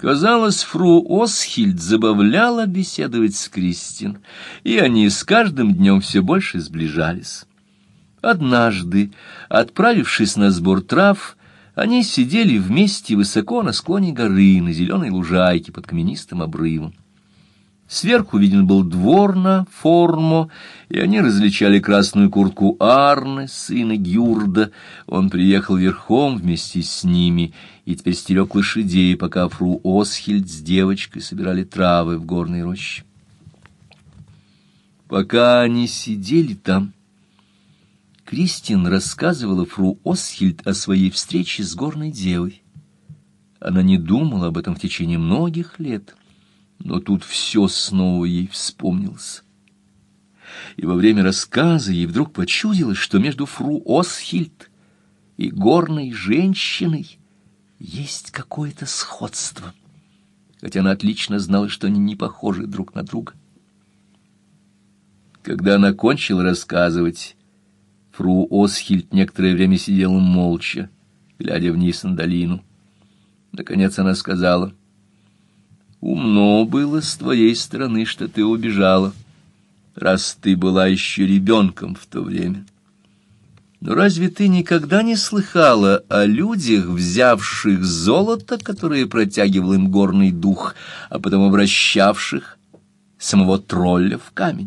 Казалось, фру Осхильд забавляла беседовать с Кристин, и они с каждым днем все больше сближались. Однажды, отправившись на сбор трав, они сидели вместе высоко на склоне горы, на зеленой лужайке под каменистым обрывом. Сверху виден был двор на Формо, и они различали красную куртку Арны, сына Гюрда. Он приехал верхом вместе с ними и теперь стерег лошадей, пока фру Осхильд с девочкой собирали травы в горной роще. Пока они сидели там, Кристин рассказывала фру Осхильд о своей встрече с горной девой. Она не думала об этом в течение многих лет, но тут все снова ей вспомнилось. И во время рассказа ей вдруг почудилось, что между фру Осхильд и горной женщиной есть какое-то сходство, хотя она отлично знала, что они не похожи друг на друга. Когда она кончила рассказывать, фру Осхильд некоторое время сидела молча, глядя вниз на долину. Наконец она сказала: «Умно было с твоей стороны, что ты убежала, раз ты была еще ребенком в то время. Но разве ты никогда не слыхала о людях, взявших золото, которое протягивал им горный дух, а потом обращавших самого тролля в камень?»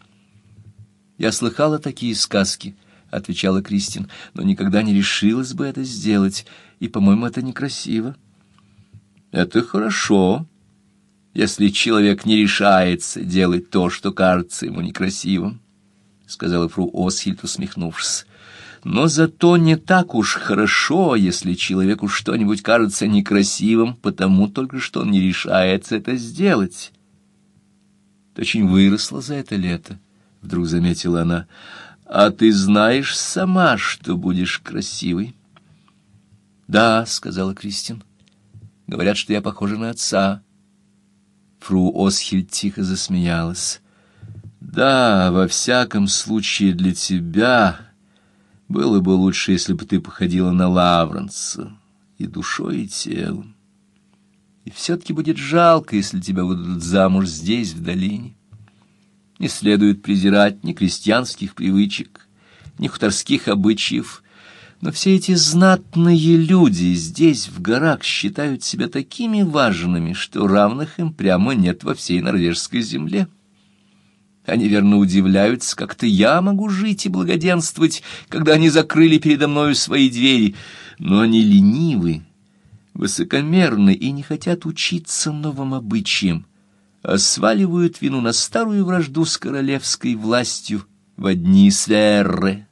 «Я слыхала такие сказки», — отвечала Кристин, — «но никогда не решилась бы это сделать, и, по-моему, это некрасиво». «Это хорошо, если человек не решается делать то, что кажется ему некрасивым», — сказала фру Осхильд, усмехнувшись. «Но зато не так уж хорошо, если человеку что-нибудь кажется некрасивым, потому только что он не решается это сделать». «Ты очень выросла за это лето», — вдруг заметила она. «А ты знаешь сама, что будешь красивой?» «Да», — сказала Кристин. «Говорят, что я похожа на отца». Фру Осхильд тихо засмеялась. «Да, во всяком случае для тебя было бы лучше, если бы ты походила на Лавренса и душой, и телом. И все-таки будет жалко, если тебя выдадут замуж здесь, в долине. Не следует презирать ни крестьянских привычек, ни хуторских обычаев, но все эти знатные люди здесь, в горах, считают себя такими важными, что равных им прямо нет во всей норвежской земле. Они, верно, удивляются, как-то я могу жить и благоденствовать, когда они закрыли передо мною свои двери, но они ленивы, высокомерны и не хотят учиться новым обычаям, а сваливают вину на старую вражду с королевской властью в одни сферы.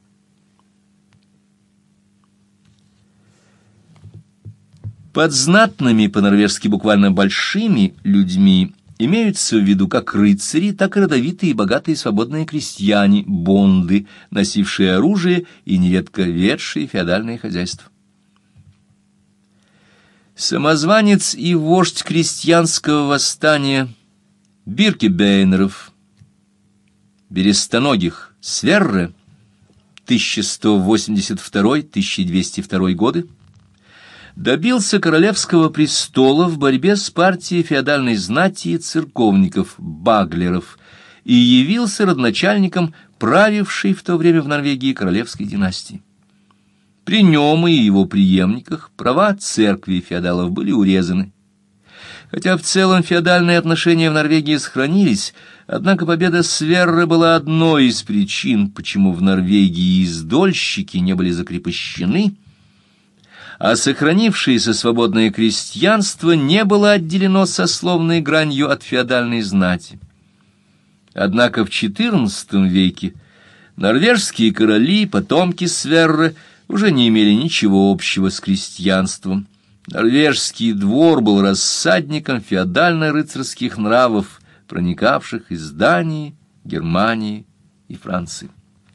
Под знатными, по-норвежски буквально большими людьми, имеются в виду как рыцари, так и родовитые и богатые свободные крестьяне, бонды, носившие оружие и нередко ведшие феодальное хозяйство. Самозванец и вождь крестьянского восстания Биркебейнеров, берестоногих Сверре, 1182-1202 годы, добился королевского престола в борьбе с партией феодальной знати и церковников, баглеров, и явился родоначальником правившей в то время в Норвегии королевской династии. При нем и его преемниках права церкви феодалов были урезаны. Хотя в целом феодальные отношения в Норвегии сохранились, однако победа Сверре была одной из причин, почему в Норвегии издольщики не были закрепощены, а сохранившееся свободное крестьянство не было отделено сословной гранью от феодальной знати. Однако в XIV веке норвежские короли, потомки Сверре, уже не имели ничего общего с крестьянством. Норвежский двор был рассадником феодально-рыцарских нравов, проникавших из Дании, Германии и Франции.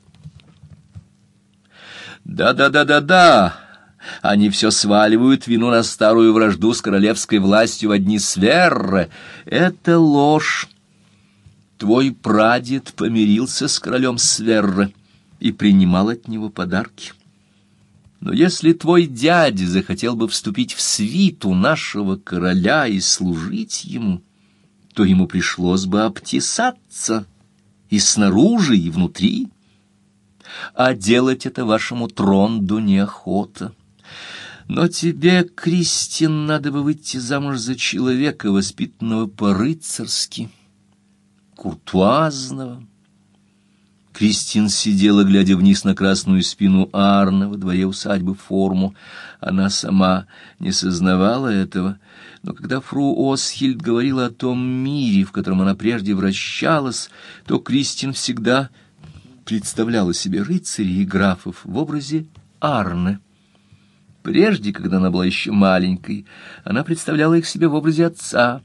Да. Они все сваливают вину на старую вражду с королевской властью в одни Сверре. Это ложь. Твой прадед помирился с королем Сверре и принимал от него подарки. Но если твой дядя захотел бы вступить в свиту нашего короля и служить ему, то ему пришлось бы обтесаться и снаружи, и внутри. А делать это вашему Тронду неохота. Но тебе, Кристин, надо бы выйти замуж за человека, воспитанного по-рыцарски, куртуазного. Кристин сидела, глядя вниз на красную спину Арна во дворе усадьбы Форму. Она сама не сознавала этого, но когда фру Осхильд говорила о том мире, в котором она прежде вращалась, то Кристин всегда представляла себе рыцарей и графов в образе Арны. Прежде, когда она была еще маленькой, она представляла их себе в образе отца.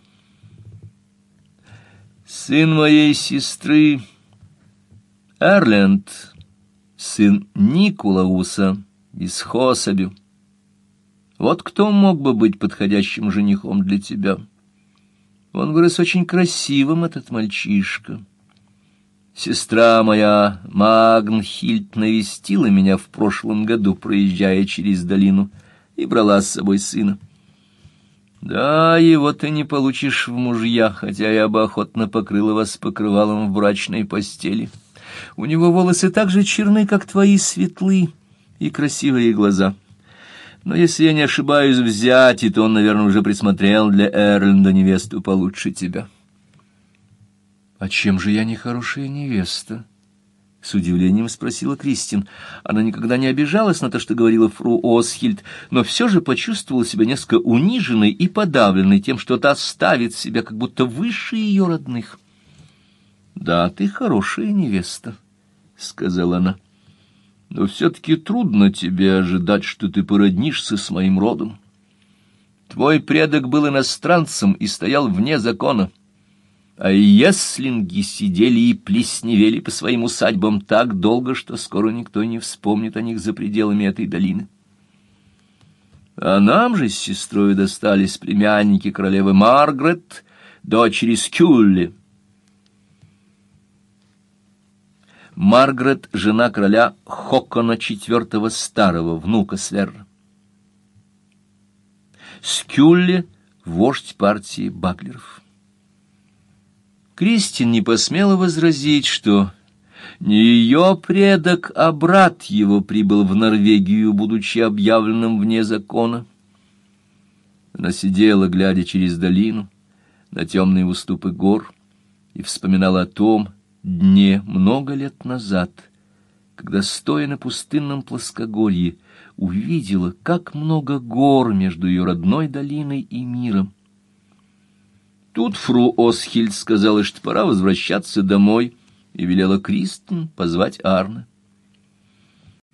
«Сын моей сестры Эрленд, сын Никулауса из Хосабю. Вот кто мог бы быть подходящим женихом для тебя? Он вырос очень красивым, этот мальчишка. Сестра моя Магнхильд навестила меня в прошлом году, проезжая через долину, и брала с собой сына. Да, его ты не получишь в мужья, хотя я бы охотно покрыла вас покрывалом в брачной постели. У него волосы так же черны, как твои, светлы, и красивые глаза. Но если я не ошибаюсь в зяте, то он, наверное, уже присмотрел для Эрленда невесту получше тебя». «А чем же я не хорошая невеста?» — с удивлением спросила Кристин. Она никогда не обижалась на то, что говорила фру Осхильд, но все же почувствовала себя несколько униженной и подавленной тем, что та ставит себя как будто выше ее родных. «Да, ты хорошая невеста», — сказала она, — «но все-таки трудно тебе ожидать, что ты породнишься с моим родом. Твой предок был иностранцем и стоял вне закона, а еслинги сидели и плесневели по своим усадьбам так долго, что скоро никто не вспомнит о них за пределами этой долины. А нам же с сестрой достались племянники королевы Маргарет, дочери Скюлли. Маргарет — жена короля Хокона IV Старого, внука Сверра. Скюлли — вождь партии Баглеров. Кристин не посмела возразить, что не ее предок, а брат его прибыл в Норвегию, будучи объявленным вне закона. Она сидела, глядя через долину, на темные уступы гор, и вспоминала о том дне много лет назад, когда, стоя на пустынном плоскогорье, увидела, как много гор между ее родной долиной и миром. Тут фру Осхильд сказала, что пора возвращаться домой, и велела Кристин позвать Арна.